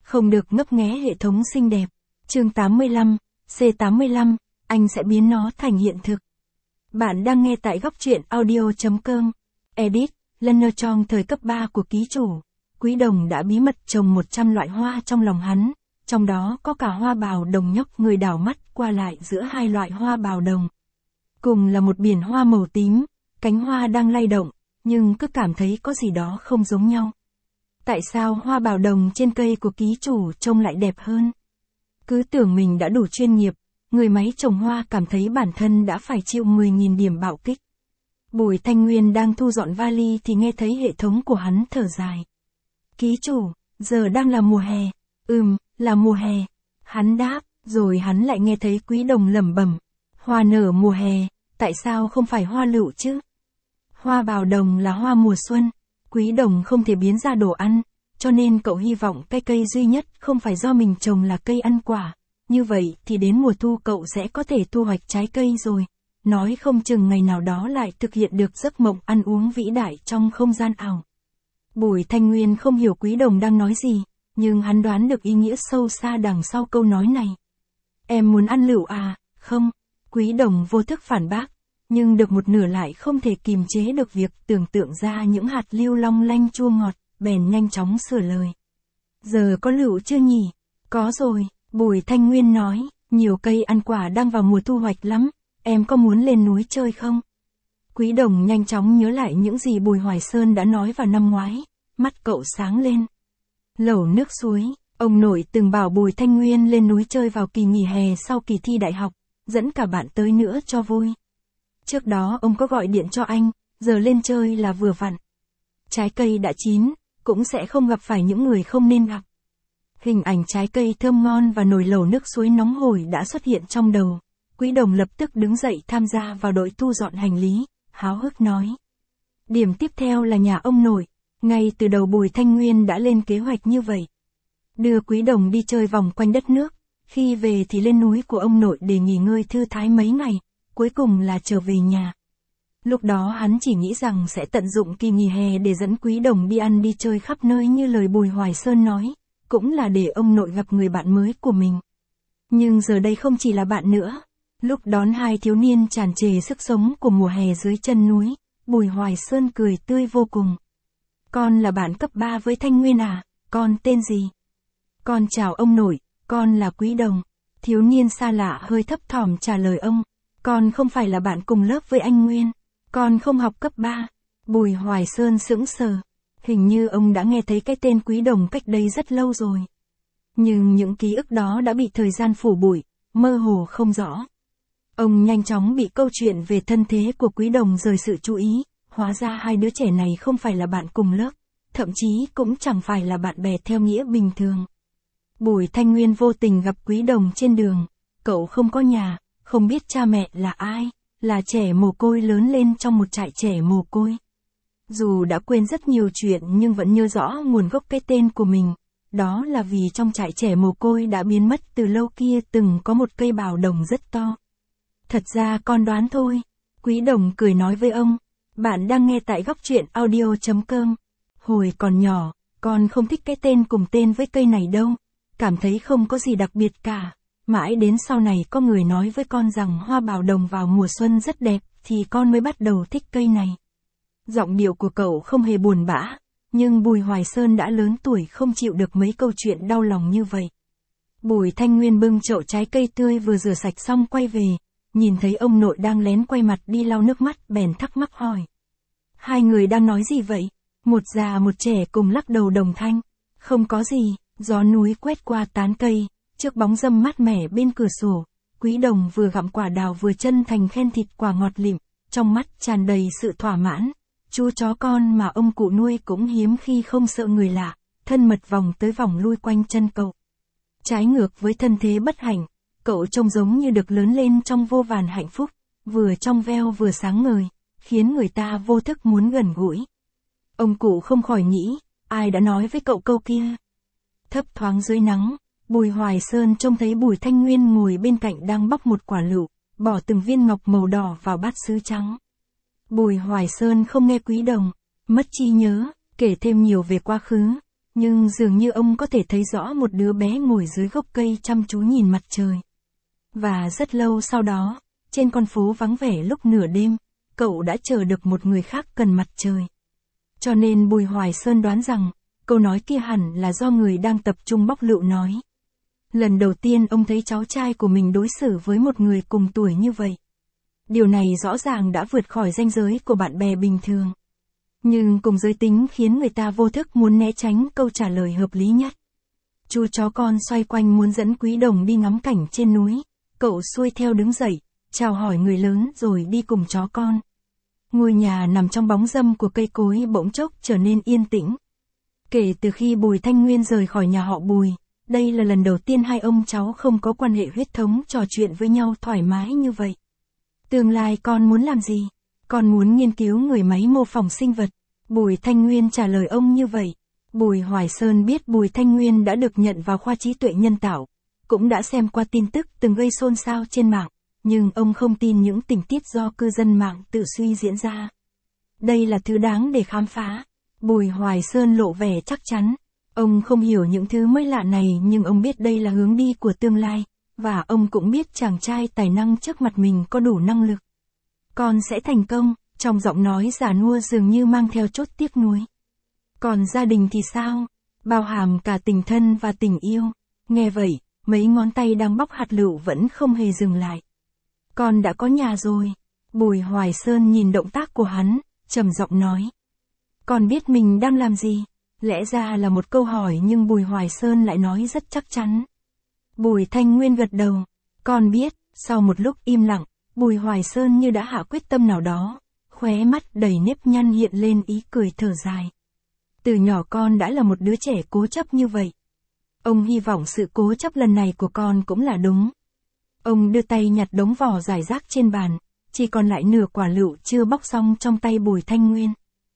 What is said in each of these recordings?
Không được ngấp nghé hệ thống xinh đẹp. Chương 85, C85, anh sẽ biến nó thành hiện thực. Bạn đang nghe tại góc truyện audio.com. Edit, Leonard trong thời cấp 3 của ký chủ. Quý Đồng đã bí mật trồng 100 loại hoa trong lòng hắn, trong đó có cả hoa bào đồng nhóc người đảo mắt qua lại giữa hai loại hoa bào đồng. Cùng là một biển hoa màu tím, cánh hoa đang lay động, nhưng cứ cảm thấy có gì đó không giống nhau. Tại sao hoa bào đồng trên cây của ký chủ trông lại đẹp hơn? Cứ tưởng mình đã đủ chuyên nghiệp, người máy trồng hoa cảm thấy bản thân đã phải chịu 10.000 điểm bạo kích. Bùi Thanh Nguyên đang thu dọn vali thì nghe thấy hệ thống của hắn thở dài. Ký chủ, giờ đang là mùa hè. Là mùa hè. Hắn đáp, rồi hắn lại nghe thấy Quý Đồng lẩm bẩm. Hoa nở mùa hè, tại sao không phải hoa lựu chứ? Hoa bào đồng là hoa mùa xuân. Quý Đồng không thể biến ra đồ ăn, cho nên cậu hy vọng cái cây duy nhất không phải do mình trồng là cây ăn quả. Như vậy thì đến mùa thu cậu sẽ có thể thu hoạch trái cây rồi. Nói không chừng ngày nào đó lại thực hiện được giấc mộng ăn uống vĩ đại trong không gian ảo. Bùi Thanh Nguyên không hiểu Quý Đồng đang nói gì, nhưng hắn đoán được ý nghĩa sâu xa đằng sau câu nói này. Em muốn ăn lựu à? Không. Quý Đồng vô thức phản bác, nhưng được một nửa lại không thể kìm chế được việc tưởng tượng ra những hạt lưu long lanh chua ngọt, bèn nhanh chóng sửa lời. Giờ có lựu chưa nhỉ? Có rồi, Bùi Thanh Nguyên nói, nhiều cây ăn quả đang vào mùa thu hoạch lắm, em có muốn lên núi chơi không? Quý Đồng nhanh chóng nhớ lại những gì Bùi Hoài Sơn đã nói vào năm ngoái, mắt cậu sáng lên. Lẩu nước suối, ông nội từng bảo Bùi Thanh Nguyên lên núi chơi vào kỳ nghỉ hè sau kỳ thi đại học, dẫn cả bạn tới nữa cho vui. Trước đó ông có gọi điện cho anh, giờ lên chơi là vừa vặn. Trái cây đã chín, cũng sẽ không gặp phải những người không nên gặp. Hình ảnh trái cây thơm ngon và nồi lẩu nước suối nóng hổi đã xuất hiện trong đầu. Quý Đồng lập tức đứng dậy tham gia vào đội thu dọn hành lý, háo hức nói. Điểm tiếp theo là nhà ông nội. Ngay từ đầu Bùi Thanh Nguyên đã lên kế hoạch như vậy. Đưa Quý Đồng đi chơi vòng quanh đất nước, khi về thì lên núi của ông nội để nghỉ ngơi thư thái mấy ngày, cuối cùng là trở về nhà. Lúc đó hắn chỉ nghĩ rằng sẽ tận dụng kỳ nghỉ hè để dẫn Quý Đồng đi ăn đi chơi khắp nơi như lời Bùi Hoài Sơn nói, cũng là để ông nội gặp người bạn mới của mình. Nhưng giờ đây không chỉ là bạn nữa. Lúc đón hai thiếu niên tràn trề sức sống của mùa hè dưới chân núi, Bùi Hoài Sơn cười tươi vô cùng. Con là bạn cấp 3 với Thanh Nguyên à? Con tên gì? Con chào ông nội, con là Quý Đồng. Thiếu niên xa lạ hơi thấp thỏm trả lời ông. Con không phải là bạn cùng lớp với anh Nguyên. Con không học cấp 3. Bùi Hoài Sơn sững sờ. Hình như ông đã nghe thấy cái tên Quý Đồng cách đây rất lâu rồi. Nhưng những ký ức đó đã bị thời gian phủ bụi, mơ hồ không rõ. Ông nhanh chóng bị câu chuyện về thân thế của Quý Đồng rời sự chú ý. Hóa ra hai đứa trẻ này không phải là bạn cùng lớp, thậm chí cũng chẳng phải là bạn bè theo nghĩa bình thường. Bùi Thanh Nguyên vô tình gặp Quý Đồng trên đường, cậu không có nhà, không biết cha mẹ là ai, là trẻ mồ côi lớn lên trong một trại trẻ mồ côi. Dù đã quên rất nhiều chuyện nhưng vẫn nhớ rõ nguồn gốc cái tên của mình, đó là vì trong trại trẻ mồ côi đã biến mất từ lâu kia từng có một cây bào đồng rất to. Thật ra con đoán thôi, Quý Đồng cười nói với ông. Bạn đang nghe tại góc truyện audio.com. Hồi còn nhỏ, con không thích cái tên cùng tên với cây này đâu. Cảm thấy không có gì đặc biệt cả. Mãi đến sau này có người nói với con rằng hoa bào đồng vào mùa xuân rất đẹp, thì con mới bắt đầu thích cây này. Giọng điệu của cậu không hề buồn bã, nhưng Bùi Hoài Sơn đã lớn tuổi không chịu được mấy câu chuyện đau lòng như vậy. Bùi Thanh Nguyên bưng chậu trái cây tươi vừa rửa sạch xong quay về. Nhìn thấy ông nội đang lén quay mặt đi lau nước mắt bèn thắc mắc hỏi. Hai người đang nói gì vậy? Một già một trẻ cùng lắc đầu đồng thanh. Không có gì, gió núi quét qua tán cây, trước bóng râm mát mẻ bên cửa sổ. Quý Đồng vừa gặm quả đào vừa chân thành khen thịt quả ngọt lịm, trong mắt tràn đầy sự thỏa mãn. Chú chó con mà ông cụ nuôi cũng hiếm khi không sợ người lạ, thân mật vòng tới vòng lui quanh chân cậu. Trái ngược với thân thế bất hạnh. Cậu trông giống như được lớn lên trong vô vàn hạnh phúc, vừa trong veo vừa sáng ngời, khiến người ta vô thức muốn gần gũi. Ông cụ không khỏi nghĩ, ai đã nói với cậu câu kia? Thấp thoáng dưới nắng, Bùi Hoài Sơn trông thấy Bùi Thanh Nguyên ngồi bên cạnh đang bóc một quả lựu, bỏ từng viên ngọc màu đỏ vào bát sứ trắng. Bùi Hoài Sơn không nghe Quý Đồng, mất trí nhớ, kể thêm nhiều về quá khứ, Nhưng dường như ông có thể thấy rõ một đứa bé ngồi dưới gốc cây chăm chú nhìn mặt trời. Và rất lâu sau đó, trên con phố vắng vẻ lúc nửa đêm, cậu đã chờ được một người khác cần mặt trời. Cho nên Bùi Hoài Sơn đoán rằng, câu nói kia hẳn là do người đang tập trung bóc lựu nói. Lần đầu tiên ông thấy cháu trai của mình đối xử với một người cùng tuổi như vậy. Điều này rõ ràng đã vượt khỏi ranh giới của bạn bè bình thường. Nhưng cùng giới tính khiến người ta vô thức muốn né tránh câu trả lời hợp lý nhất. Chú chó con xoay quanh muốn dẫn Quý Đồng đi ngắm cảnh trên núi. Cậu xuôi theo đứng dậy, chào hỏi người lớn rồi đi cùng chó con. Ngôi nhà nằm trong bóng râm của cây cối bỗng chốc trở nên yên tĩnh. Kể từ khi Bùi Thanh Nguyên rời khỏi nhà họ Bùi, đây là lần đầu tiên hai ông cháu không có quan hệ huyết thống trò chuyện với nhau thoải mái như vậy. Tương lai con muốn làm gì? Con muốn nghiên cứu người máy mô phỏng sinh vật. Bùi Thanh Nguyên trả lời ông như vậy. Bùi Hoài Sơn biết Bùi Thanh Nguyên đã được nhận vào khoa trí tuệ nhân tạo, cũng đã xem qua tin tức từng gây xôn xao trên mạng, nhưng ông không tin những tình tiết do cư dân mạng tự suy diễn ra. Đây là thứ đáng để khám phá. Bùi Hoài Sơn lộ vẻ chắc chắn. Ông không hiểu những thứ mới lạ này nhưng ông biết đây là hướng đi của tương lai, và ông cũng biết chàng trai tài năng trước mặt mình có đủ năng lực. Con sẽ thành công, trong giọng nói già nua dường như mang theo chút tiếc nuối. Còn gia đình thì sao? Bao hàm cả tình thân và tình yêu. Nghe vậy, mấy ngón tay đang bóc hạt lựu vẫn không hề dừng lại. Con đã có nhà rồi. Bùi Hoài Sơn nhìn động tác của hắn, trầm giọng nói. Con biết mình đang làm gì? Lẽ ra là một câu hỏi nhưng Bùi Hoài Sơn lại nói rất chắc chắn. Bùi Thanh Nguyên gật đầu. Con biết. Sau một lúc im lặng, Bùi Hoài Sơn như đã hạ quyết tâm nào đó, khóe mắt đầy nếp nhăn hiện lên ý cười thở dài. Từ nhỏ con đã là một đứa trẻ cố chấp như vậy. Ông hy vọng sự cố chấp lần này của con cũng là đúng. Ông đưa tay nhặt đống vỏ rải rác trên bàn, chỉ còn lại nửa quả lựu chưa bóc xong trong tay Bùi Thanh Nguyên.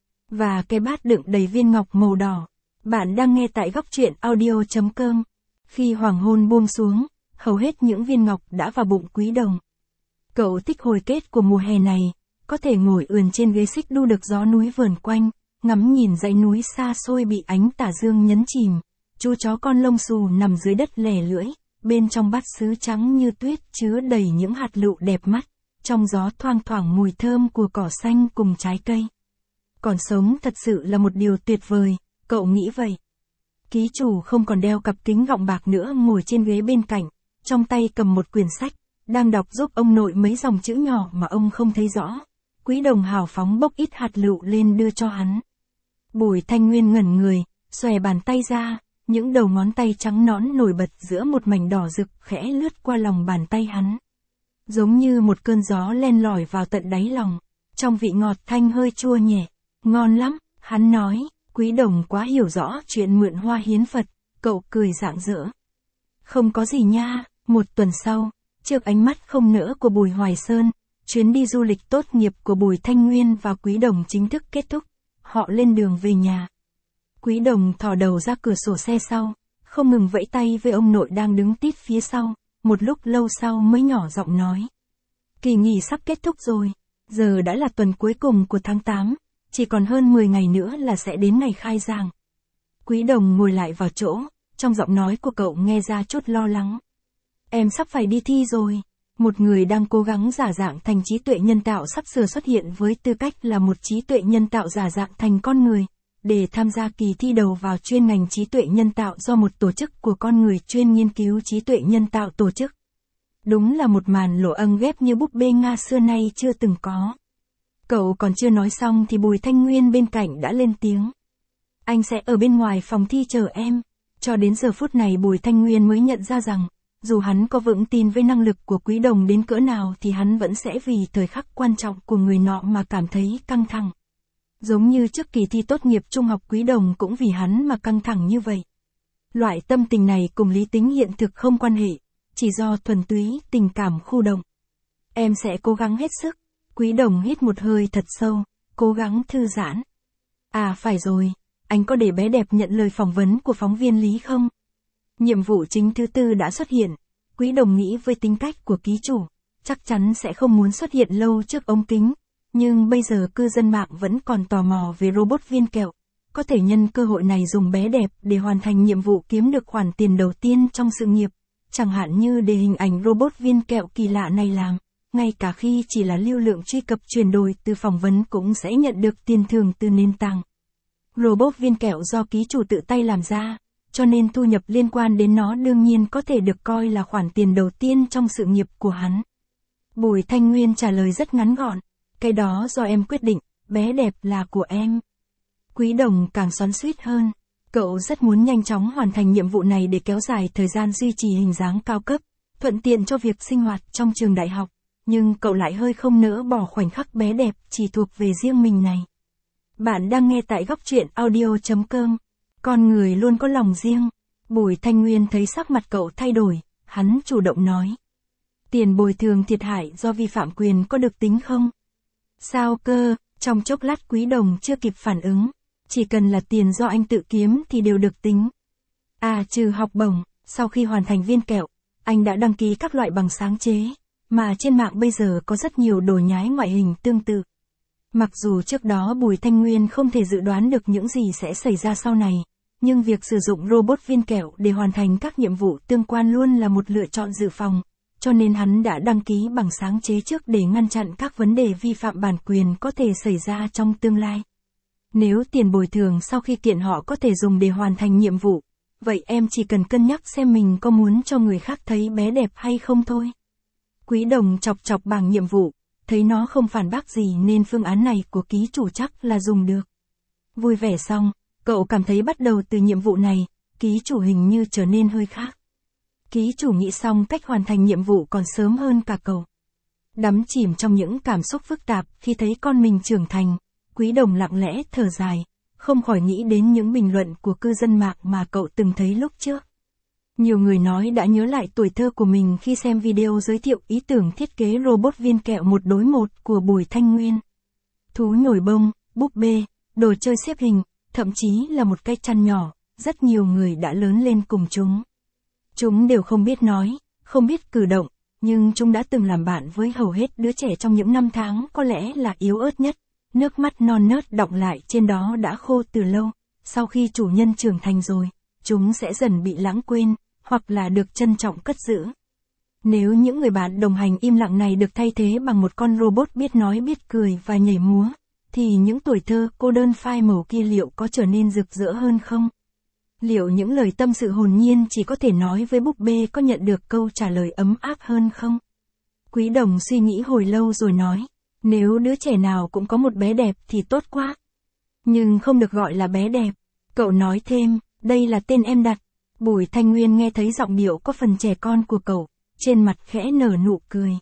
Và cái bát đựng đầy viên ngọc màu đỏ. Bạn đang nghe tại góc truyện audio.com. Khi hoàng hôn buông xuống, hầu hết những viên ngọc đã vào bụng Quý Đồng. Cậu thích hồi kết của mùa hè này, có thể ngồi ườn trên ghế xích đu được gió núi vờn quanh, ngắm nhìn dãy núi xa xôi bị ánh tà dương nhấn chìm. Chú chó con lông xù nằm dưới đất lẻ lưỡi, bên trong bát sứ trắng như tuyết chứa đầy những hạt lựu đẹp mắt, trong gió thoang thoảng mùi thơm của cỏ xanh cùng trái cây. Còn sống thật sự là một điều tuyệt vời, cậu nghĩ vậy. Ký chủ không còn đeo cặp kính gọng bạc nữa ngồi trên ghế bên cạnh, trong tay cầm một quyển sách, đang đọc giúp ông nội mấy dòng chữ nhỏ mà ông không thấy rõ. Quý Đồng hào phóng bốc ít hạt lựu lên đưa cho hắn. Bùi Thanh Nguyên ngẩn người, xòe bàn tay ra, những đầu ngón tay trắng nõn nổi bật giữa một mảnh đỏ rực khẽ lướt qua lòng bàn tay hắn. Giống như một cơn gió len lỏi vào tận đáy lòng, trong vị ngọt thanh hơi chua nhẹ. Ngon lắm, hắn nói. Quý Đồng quá hiểu rõ chuyện mượn hoa hiến Phật, cậu cười rạng rỡ. Không có gì nha. Một tuần sau, trước ánh mắt không nỡ của Bùi Hoài Sơn, chuyến đi du lịch tốt nghiệp của Bùi Thanh Nguyên và Quý Đồng chính thức kết thúc. Họ lên đường về nhà. Quý Đồng thò đầu ra cửa sổ xe sau, không ngừng vẫy tay với ông nội đang đứng tít phía sau, một lúc lâu sau mới nhỏ giọng nói. Kỳ nghỉ sắp kết thúc rồi, giờ đã là tuần cuối cùng của tháng 8, chỉ còn hơn 10 ngày nữa là sẽ đến ngày khai giảng. Quý Đồng ngồi lại vào chỗ, trong giọng nói của cậu nghe ra chút lo lắng. Em sắp phải đi thi rồi. Một người đang cố gắng giả dạng thành trí tuệ nhân tạo sắp sửa xuất hiện với tư cách là một trí tuệ nhân tạo giả dạng thành con người, để tham gia kỳ thi đầu vào chuyên ngành trí tuệ nhân tạo do một tổ chức của con người chuyên nghiên cứu trí tuệ nhân tạo tổ chức. Đúng là một màn lộ âng ghép như búp bê Nga xưa nay chưa từng có. Cậu còn chưa nói xong thì Bùi Thanh Nguyên bên cạnh đã lên tiếng. Anh sẽ ở bên ngoài phòng thi chờ em. Cho đến giờ phút này Bùi Thanh Nguyên mới nhận ra rằng, dù hắn có vững tin với năng lực của Quý Đồng đến cỡ nào thì hắn vẫn sẽ vì thời khắc quan trọng của người nọ mà cảm thấy căng thẳng. Giống như trước kỳ thi tốt nghiệp trung học Quý Đồng cũng vì hắn mà căng thẳng như vậy. Loại tâm tình này cùng lý tính hiện thực không quan hệ, chỉ do thuần túy tình cảm khu động. Em sẽ cố gắng hết sức. Quý Đồng hít một hơi thật sâu, cố gắng thư giãn. À phải rồi, anh có để bé đẹp nhận lời phỏng vấn của phóng viên Lý không? Nhiệm vụ chính thứ 4 đã xuất hiện. Quý Đồng nghĩ với tính cách của ký chủ, chắc chắn sẽ không muốn xuất hiện lâu trước ống kính. Nhưng bây giờ cư dân mạng vẫn còn tò mò về robot viên kẹo. có thể nhân cơ hội này dùng bé đẹp để hoàn thành nhiệm vụ kiếm được khoản tiền đầu tiên trong sự nghiệp, chẳng hạn như để hình ảnh robot viên kẹo kỳ lạ này làm, ngay cả khi chỉ là lưu lượng truy cập chuyển đổi từ phỏng vấn cũng sẽ nhận được tiền thưởng từ nền tảng. Robot viên kẹo do ký chủ tự tay làm ra, cho nên thu nhập liên quan đến nó đương nhiên có thể được coi là khoản tiền đầu tiên trong sự nghiệp của hắn. Bùi Thanh Nguyên trả lời rất ngắn gọn, cái đó do em quyết định, bé đẹp là của em. Quý Đồng càng xoắn xuýt hơn, cậu rất muốn nhanh chóng hoàn thành nhiệm vụ này để kéo dài thời gian duy trì hình dáng cao cấp, thuận tiện cho việc sinh hoạt trong trường đại học, nhưng cậu lại hơi không nỡ bỏ khoảnh khắc bé đẹp chỉ thuộc về riêng mình này. Bạn đang nghe tại góc truyện audio.com. Con người luôn có lòng riêng. Bùi Thanh Nguyên thấy sắc mặt cậu thay đổi, hắn chủ động nói. Tiền bồi thường thiệt hại do vi phạm quyền có được tính không? Sao cơ? Trong chốc lát Quý Đồng chưa kịp phản ứng. Chỉ cần là tiền do anh tự kiếm thì đều được tính. À trừ học bổng, sau khi hoàn thành viên kẹo, anh đã đăng ký các loại bằng sáng chế, mà trên mạng bây giờ có rất nhiều đồ nhái ngoại hình tương tự. Mặc dù trước đó Bùi Thanh Nguyên không thể dự đoán được những gì sẽ xảy ra sau này, nhưng việc sử dụng robot viên kẹo để hoàn thành các nhiệm vụ tương quan luôn là một lựa chọn dự phòng, cho nên hắn đã đăng ký bằng sáng chế trước để ngăn chặn các vấn đề vi phạm bản quyền có thể xảy ra trong tương lai. Nếu tiền bồi thường sau khi kiện họ có thể dùng để hoàn thành nhiệm vụ, vậy em chỉ cần cân nhắc xem mình có muốn cho người khác thấy bé đẹp hay không thôi. Quý Đồng chọc chọc bảng nhiệm vụ, thấy nó không phản bác gì nên phương án này của ký chủ chắc là dùng được. Vui vẻ xong, cậu cảm thấy bắt đầu từ nhiệm vụ này, ký chủ hình như trở nên hơi khác. Ký chủ nghĩ xong cách hoàn thành nhiệm vụ còn sớm hơn cả cậu. Đắm chìm trong những cảm xúc phức tạp khi thấy con mình trưởng thành, Quý Đồng lặng lẽ thở dài, không khỏi nghĩ đến những bình luận của cư dân mạng mà cậu từng thấy lúc trước. Nhiều người nói đã nhớ lại tuổi thơ của mình khi xem video giới thiệu ý tưởng thiết kế robot viên kẹo 1:1 của Bùi Thanh Nguyên. Thú nhồi bông, búp bê, đồ chơi xếp hình, thậm chí là một cái chăn nhỏ, rất nhiều người đã lớn lên cùng chúng. Chúng đều không biết nói, không biết cử động, nhưng chúng đã từng làm bạn với hầu hết đứa trẻ trong những năm tháng có lẽ là yếu ớt nhất. Nước mắt non nớt đọng lại trên đó đã khô từ lâu, sau khi chủ nhân trưởng thành rồi, chúng sẽ dần bị lãng quên, hoặc là được trân trọng cất giữ. Nếu những người bạn đồng hành im lặng này được thay thế bằng một con robot biết nói biết cười và nhảy múa, thì những tuổi thơ cô đơn phai màu kia liệu có trở nên rực rỡ hơn không? Liệu những lời tâm sự hồn nhiên chỉ có thể nói với búp bê có nhận được câu trả lời ấm áp hơn không? Quý Đồng suy nghĩ hồi lâu rồi nói, nếu đứa trẻ nào cũng có một bé đẹp thì tốt quá. Nhưng không được gọi là bé đẹp. Cậu nói thêm, đây là tên em đặt. Bùi Thanh Nguyên nghe thấy giọng điệu có phần trẻ con của cậu, trên mặt khẽ nở nụ cười.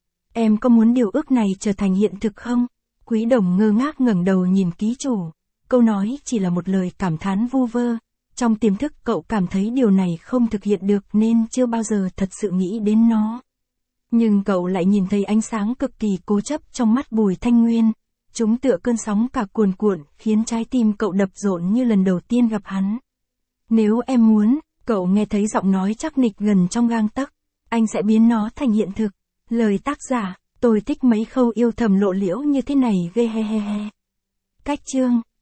Em có muốn điều ước này trở thành hiện thực không? Quý Đồng ngơ ngác ngẩng đầu nhìn ký chủ. Câu nói chỉ là một lời cảm thán vu vơ. Trong tiềm thức cậu cảm thấy điều này không thực hiện được nên chưa bao giờ thật sự nghĩ đến nó. Nhưng cậu lại nhìn thấy ánh sáng cực kỳ cố chấp trong mắt Bùi Thanh Nguyên. Chúng tựa cơn sóng cả cuồn cuộn, khiến trái tim cậu đập rộn như lần đầu tiên gặp hắn. Nếu em muốn, cậu nghe thấy giọng nói chắc nịch gần trong gang tấc, anh sẽ biến nó thành hiện thực. Lời tác giả, tôi thích mấy khâu yêu thầm lộ liễu như thế này ghê he he he. Cách chương